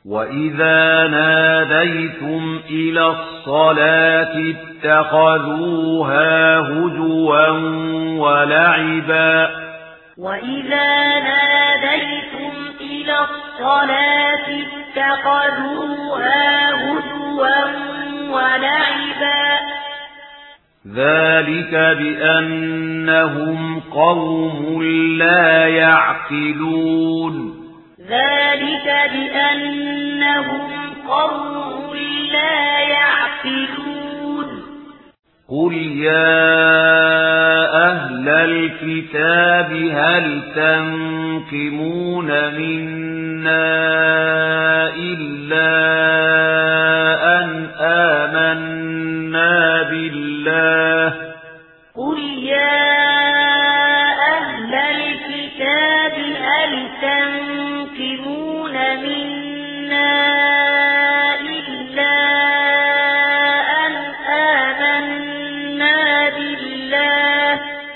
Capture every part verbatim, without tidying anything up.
وَإِذَا نَادَيْتُمْ إِلَى الصَّلَاةِ اتَّخَذُوهَا هُزُوًا وَلَعِبًا وَإِذَا نَادَيْتُمْ إِلَى الصَّلَاةِ اتَّخَذُوهَا هُزُوًا وَلَعِبًا ذَلِكَ بِأَنَّهُمْ قَوْمٌ لَّا يَعْقِلُونَ ذَلِكَ بِأَنَّهُمْ قَوْمٌ لَّا يَعْقِلُونَ قُلْ يَا أَهْلَ الْكِتَابِ هَلْ تَنقِمُونَ مِنَّا إِلَّا أَنْ آمَنَّا بِاللَّهِ قُلْ يَا أَهْلَ الْكِتَابِ هَلْ تَنقِمُونَ مِنَّا إِلَّا أَنْ آمَنَّا بِاللَّهِ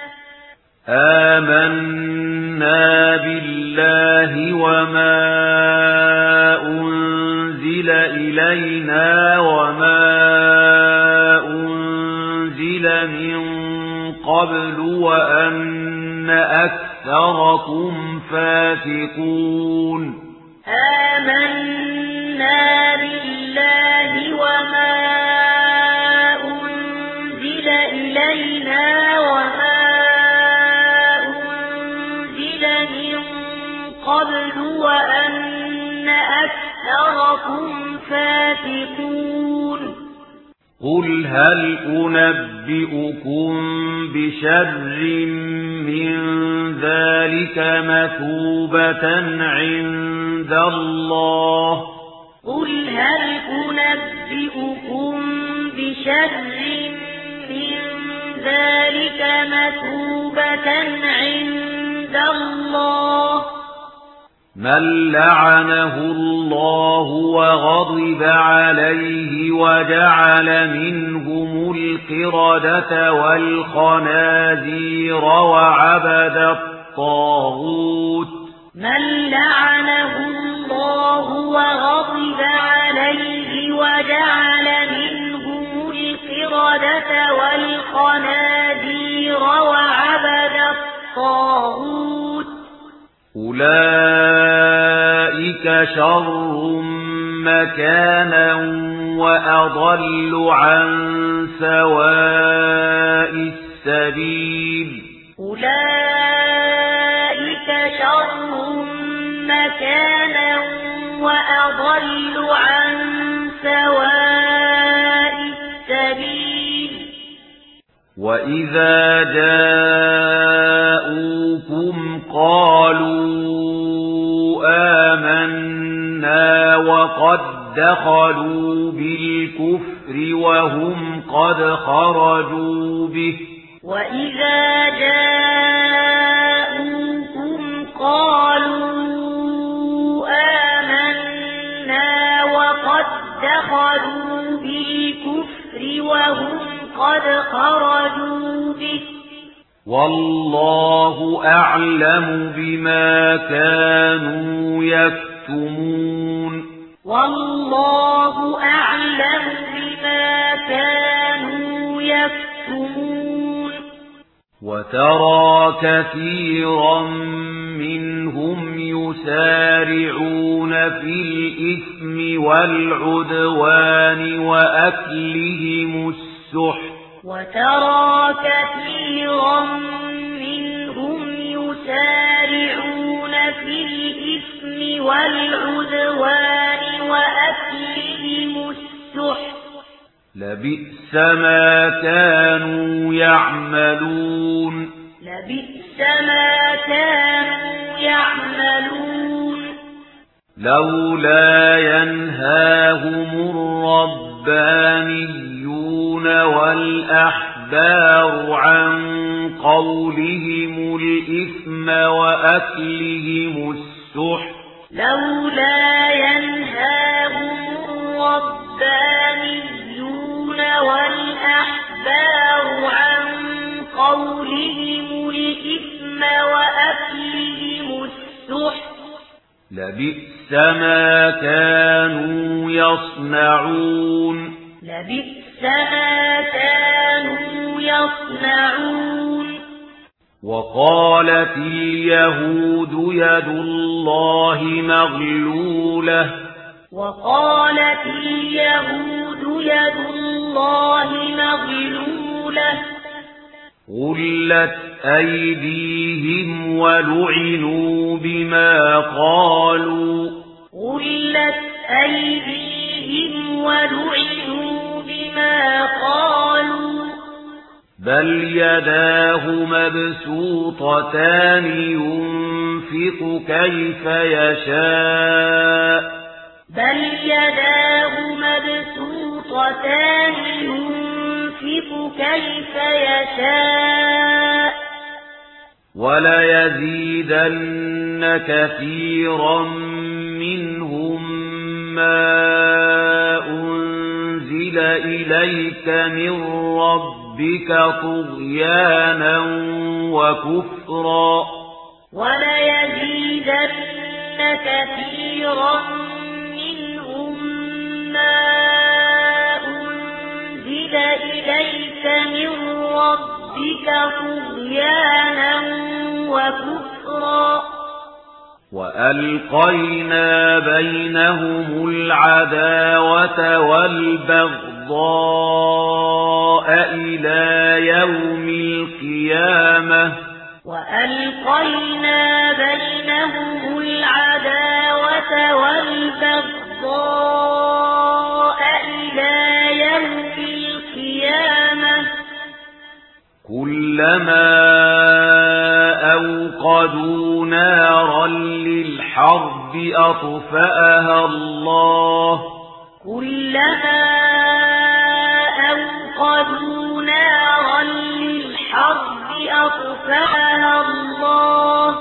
آمَنَّا بِاللَّهِ وَمَا أُنْزِلَ إِلَيْنَا وَمَا أُنْزِلَ مِنْ قَبْلُ وَأَنَّ أَكْثَرَكُمْ فَاسِقُونَ آمَنَّا بِاللَّهِ وَمَا أُنْزِلَ إِلَيْنَا وَمَا أُنْزِلَ مِنْ قَبْلُ وَأَنَّ أَكْثَرَكُمْ فَاسِقُونَ قُلْ هَلْ أُنَبِّئُكُم بِشَرٍّ مِّن ذَلِكَ مَثُوبَةً عِندَ اللَّهِ قُلْ هَلْ أُنَبِّئُكُم بِشَرٍّ مِّن ذَلِكَ مَثُوبَةً عِندَ اللَّهِ مَن لَّعَنَهُ اللَّهُ وَغَضِبَ عَلَيْهِ وَجَعَلَ مِنْهُمُ الْقِرَدَةَ وَالْخَنَازِيرَ وَعَبَدَ الطَّاغُوتَ مَن لَّعَنَهُ اللَّهُ وَغَضِبَ عَلَيْهِ وَجَعَلَ مِنْهُمُ الْقِرَدَةَ وَالْخَنَازِيرَ وَعَبَدَ الطَّاغُوتَ أُولَئِكَ شَرٌّ مَكَانًا وَأَضَلُّ عَن سَوَاءِ السَّبِيلِ أُولَئِكَ شَرٌّ مَكَانًا وَأَضَلُّ عَن سَوَاءِ السَّبِيلِ وَإِذَا جَاءُوكُمْ قَالُوا آمَنَّا وَقَدْ دَخَلُوا بِالْكُفْرِ وَهُمْ قَدْ خَرَجُوا بِهِ وَإِذَا جَاءُوكُمْ قَالُوا آمَنَّا وَقَدْ دَخَلُوا بِالْكُفْرِ وَهُمْ قَدْ خَرَجُوا بِهِ وَاللَّهُ أَعْلَمُ بِمَا كَانُوا يَكْتُمُونَ وَاللَّهُ أَعْلَمُ بِمَا كَانُوا يَكْتُمُونَ وَتَرَى كَثِيرًا مِنْهُمْ يُسَارِعُونَ فِي الْإِثْمِ وَالْعُدْوَانِ وَأَكْلِهِمُ السُّحْتَ وَتَرَى كَثِيرًا مِنْهُمْ يُسَارِعُونَ فِي الْإِثْمِ وَالْعُدْوَانِ وَأَكْلِهِمُ السُّحْتَ لَبِئْسَ مَا كَانُوا يَعْمَلُونَ لَبِئْسَ مَا كَانُوا يَعْمَلُونَ لَوْلَا يَنْهَاهُمُ الرَّبَّانِيُّونَ وَالْأَحْبَارُ عَنْ قَوْلِهِمُ الْإِثْمَ وَأَكْلِهِمُ السُّحْتَ لَوْلَا يَنْهَاهُمُ الرَّبَّانِيُّونَ وَالْأَحْبَارُ عَنْ قَوْلِهِمُ الْإِثْمَ وَأَكْلِهِمُ السُّحْتَ لَبِئْسَ مَا كَانُوا كانوا يصنعون لبئس ما كانوا يصنعون وقالت اليهود يد الله مغلولة وقالت اليهود يد الله مغلولة غلت أيديهم ولعنوا بما قالوا غلت أيديهم ولعنوا بما قالوا بل يداه مبسوطتان ينفق كيف يشاء بل يداه مبسوطتان ينفق كيف يشاء وليزيدن كثيرا منهم ما أنزل إليك من ربك طغيانا وكفرا وليزيدن كثيرا منهم ما أنزل إليك من ربك طغيانا وكفرا وألقينا بينهم العداوة والبغضاء إلى يوم القيامة وألقينا بينهم العداوة والبغضاء إلى يوم القيامة كلما أوقدوا نارا للحرب أطفأها الله كلما أوقدوا نارا للحرب أطفأها الله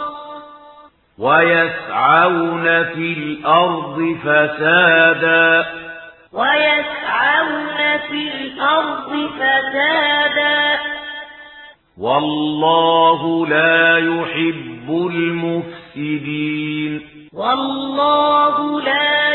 ويسعون في الأرض فسادا ويسعون في الأرض فسادا والله لا يحب المفسدين والله لا